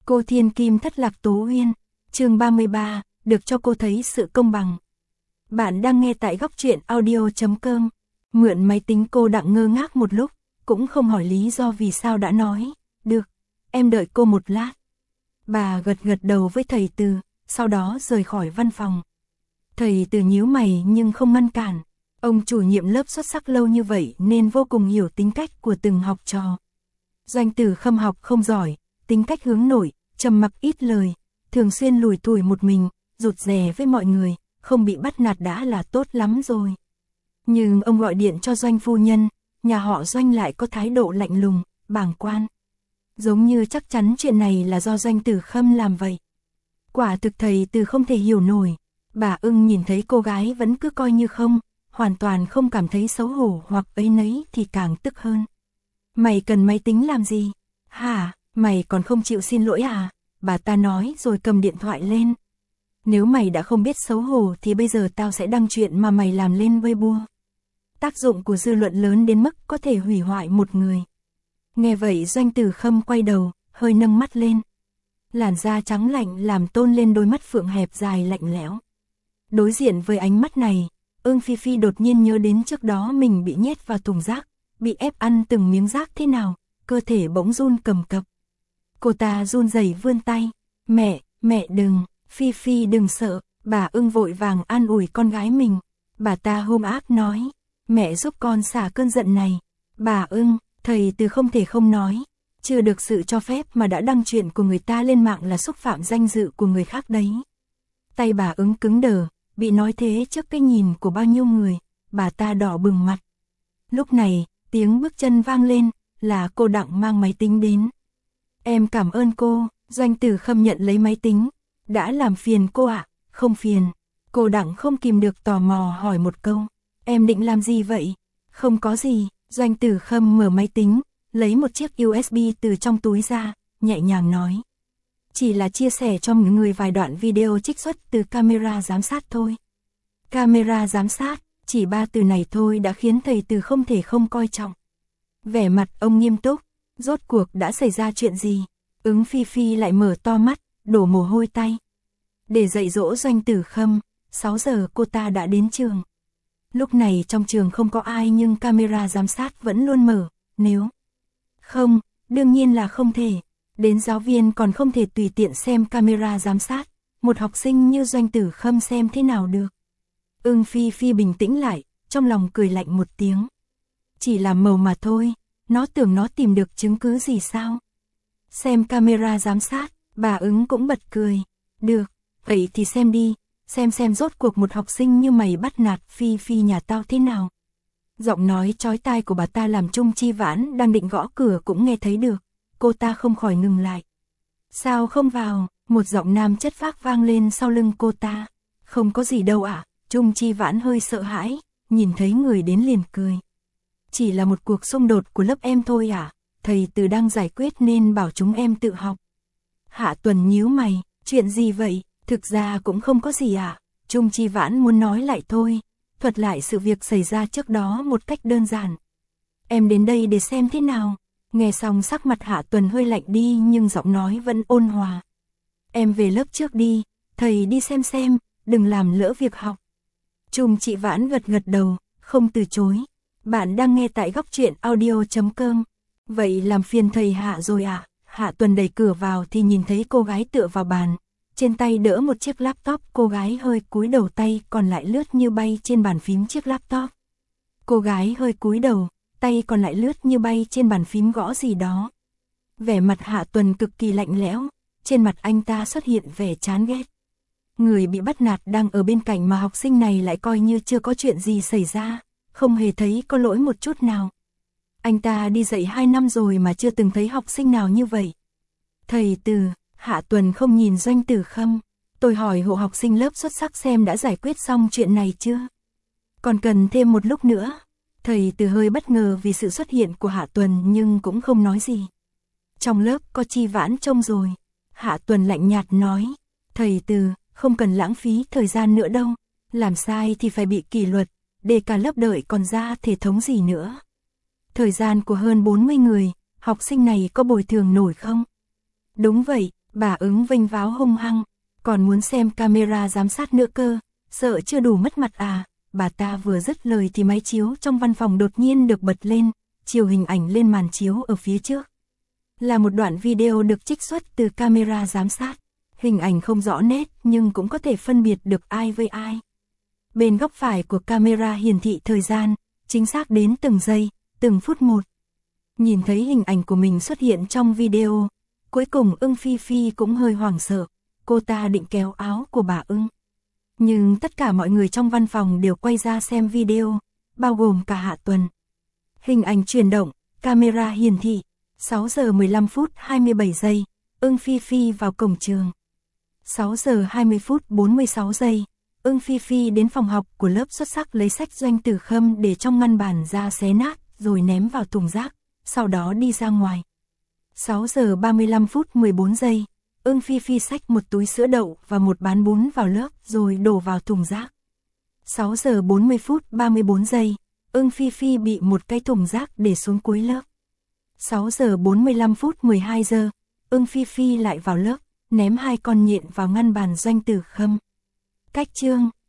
Cô Thiên Kim thất lạc Tố Uyên, chương 33, được cho cô thấy sự công bằng. Bạn đang nghe tại góc truyện audio.com. Mượn máy tính cô Đặng ngơ ngác một lúc, cũng không hỏi lý do vì sao đã nói, được, em đợi cô một lát. Bà gật gật đầu với thầy Từ, sau đó rời khỏi văn phòng. Thầy Từ nhíu mày nhưng không ngăn cản. Ông chủ nhiệm lớp xuất sắc lâu như vậy nên vô cùng hiểu tính cách của từng học trò. Doanh Tử Khâm học không giỏi, tính cách hướng nội, trầm mặc ít lời, thường xuyên lủi thủi một mình, rụt rè với mọi người, không bị bắt nạt đã là tốt lắm rồi. Nhưng ông gọi điện cho Doanh phu nhân, nhà họ Doanh lại có thái độ lạnh lùng, bàng quan. Giống như chắc chắn chuyện này là do Doanh Tử Khâm làm vậy. Quả thực thầy Từ không thể hiểu nổi. Bà Ưng nhìn thấy cô gái vẫn cứ coi như không, hoàn toàn không cảm thấy xấu hổ hoặc ấy nấy thì càng tức hơn. Mày cần máy tính làm gì? Hả, mày còn không chịu xin lỗi à? Bà ta nói rồi cầm điện thoại lên. Nếu mày đã không biết xấu hổ thì bây giờ tao sẽ đăng chuyện mà mày làm lên Weibo. Tác dụng của dư luận lớn đến mức có thể hủy hoại một người. Nghe vậy Doanh Tử Khâm quay đầu, hơi nâng mắt lên. Làn da trắng lạnh làm tôn lên đôi mắt phượng hẹp dài lạnh lẽo. Đối diện với ánh mắt này, Ưng Phi Phi đột nhiên nhớ đến trước đó mình bị nhét vào thùng rác, bị ép ăn từng miếng rác thế nào, cơ thể bỗng run cầm cập. Cô ta run rẩy vươn tay, mẹ đừng, Phi Phi đừng sợ, bà Ưng vội vàng an ủi con gái mình. Bà ta hung ác nói, mẹ giúp con xả cơn giận này. Bà Ưng, thầy Từ không thể không nói, chưa được sự cho phép mà đã đăng chuyện của người ta lên mạng là xúc phạm danh dự của người khác đấy. Tay bà Ưng cứng đờ, bị nói thế trước cái nhìn của bao nhiêu người, bà ta đỏ bừng mặt. Lúc này, tiếng bước chân vang lên, là cô Đặng mang máy tính đến. Em cảm ơn cô, Doanh Tử Khâm nhận lấy máy tính. Đã làm phiền cô ạ? Không phiền. Cô Đặng không kìm được tò mò hỏi một câu. Em định làm gì vậy? Không có gì, Doanh Tử Khâm mở máy tính, lấy một chiếc USB từ trong túi ra, nhẹ nhàng nói. Chỉ là chia sẻ cho mọi người vài đoạn video trích xuất từ camera giám sát thôi. Camera giám sát, chỉ 3 từ này thôi đã khiến thầy Từ không thể không coi trọng. Vẻ mặt ông nghiêm túc, rốt cuộc đã xảy ra chuyện gì? Ứng Phi Phi lại mở to mắt, đổ mồ hôi tay. Để dạy dỗ Doanh Tử Khâm, 6 giờ cô ta đã đến trường. Lúc này trong trường không có ai nhưng camera giám sát vẫn luôn mở, nếu không, đương nhiên là không thể. Đến giáo viên còn không thể tùy tiện xem camera giám sát, một học sinh như Doanh Tử Khâm xem thế nào được. Ưng Phi Phi bình tĩnh lại, trong lòng cười lạnh một tiếng. Chỉ là màu mà thôi, nó tưởng nó tìm được chứng cứ gì sao? Xem camera giám sát, bà Ứng cũng bật cười. Được, vậy thì xem đi, xem rốt cuộc một học sinh như mày bắt nạt Phi Phi nhà tao thế nào. Giọng nói chói tai của bà ta làm Trung Chi Vãn đang định gõ cửa cũng nghe thấy được. Cô ta không khỏi ngừng lại. Sao không vào? Một giọng nam chất phác vang lên sau lưng cô ta. Không có gì đâu ạ. Trung Chi Vãn hơi sợ hãi, nhìn thấy người đến liền cười. Chỉ là một cuộc xung đột của lớp em thôi ạ. Thầy Từ đang giải quyết nên bảo chúng em tự học. Hạ Tuần nhíu mày, chuyện gì vậy? Thực ra cũng không có gì ạ. Trung Chi Vãn muốn nói lại thôi, thuật lại sự việc xảy ra trước đó một cách đơn giản. Em đến đây để xem thế nào. Nghe xong sắc mặt Hạ Tuần hơi lạnh đi nhưng giọng nói vẫn ôn hòa. Em về lớp trước đi, thầy đi xem, đừng làm lỡ việc học. Trung Chi Vãn gật đầu, không từ chối. Bạn đang nghe tại góc truyện audio.com. Vậy làm phiền thầy Hạ rồi ạ. Hạ Tuần đẩy cửa vào thì nhìn thấy cô gái tựa vào bàn. Trên tay đỡ một chiếc laptop, cô gái hơi cúi đầu, tay còn lại lướt như bay trên bàn phím chiếc laptop. Cô gái hơi cúi đầu, tay còn lại lướt như bay trên bàn phím gõ gì đó. Vẻ mặt Hạ Tuần cực kỳ lạnh lẽo, trên mặt anh ta xuất hiện vẻ chán ghét. Người bị bắt nạt đang ở bên cạnh mà học sinh này lại coi như chưa có chuyện gì xảy ra, không hề thấy có lỗi một chút nào. Anh ta đi dạy 2 năm rồi mà chưa từng thấy học sinh nào như vậy. Thầy Từ, Hạ Tuần không nhìn Doanh Tử Khâm. Tôi hỏi hộ học sinh lớp xuất sắc xem đã giải quyết xong chuyện này chưa? Còn cần thêm một lúc nữa. Thầy Từ hơi bất ngờ vì sự xuất hiện của Hạ Tuần nhưng cũng không nói gì. Trong lớp có Chi Vãn trông rồi. Hạ Tuần lạnh nhạt nói. Thầy Từ, không cần lãng phí thời gian nữa đâu. Làm sai thì phải bị kỷ luật, để cả lớp đợi còn ra thể thống gì nữa. Thời gian của hơn 40 người, học sinh này có bồi thường nổi không? Đúng vậy, Bà ứng vênh váo hung hăng, còn muốn xem camera giám sát nữa cơ, sợ chưa đủ mất mặt à. Bà ta vừa dứt lời thì máy chiếu trong văn phòng đột nhiên được bật lên, chiếu hình ảnh lên màn chiếu ở phía trước. Là một đoạn video được trích xuất từ camera giám sát. Hình ảnh không rõ nét nhưng cũng có thể phân biệt được ai với ai. Bên góc phải của camera hiển thị thời gian, chính xác đến từng giây, từng phút một. Nhìn thấy hình ảnh của mình xuất hiện trong video, cuối cùng Ưng Phi Phi cũng hơi hoảng sợ, cô ta định kéo áo của bà Ưng. Nhưng tất cả mọi người trong văn phòng đều quay ra xem video, bao gồm cả Hạ Tuần. Hình ảnh chuyển động, camera hiển thị, 6 giờ 15 phút 27 giây, Ưng Phi Phi vào cổng trường. 6 giờ 20 phút 46 giây, Ưng Phi Phi đến phòng học của lớp xuất sắc lấy sách Doanh Tử Khâm để trong ngăn bàn ra xé nát, rồi ném vào thùng rác, sau đó đi ra ngoài. 6 giờ 35 phút 14 giây, Ưng Phi Phi xách một túi sữa đậu và một bán bún vào lớp rồi đổ vào thùng rác. 6 giờ 40 phút 34 giây, Ưng Phi Phi bị một cái thùng rác để xuống cuối lớp. 6 giờ 45 phút 12 giờ, Ưng Phi Phi lại vào lớp, ném 2 con nhện vào ngăn bàn Doanh Tử Khâm. Cách chương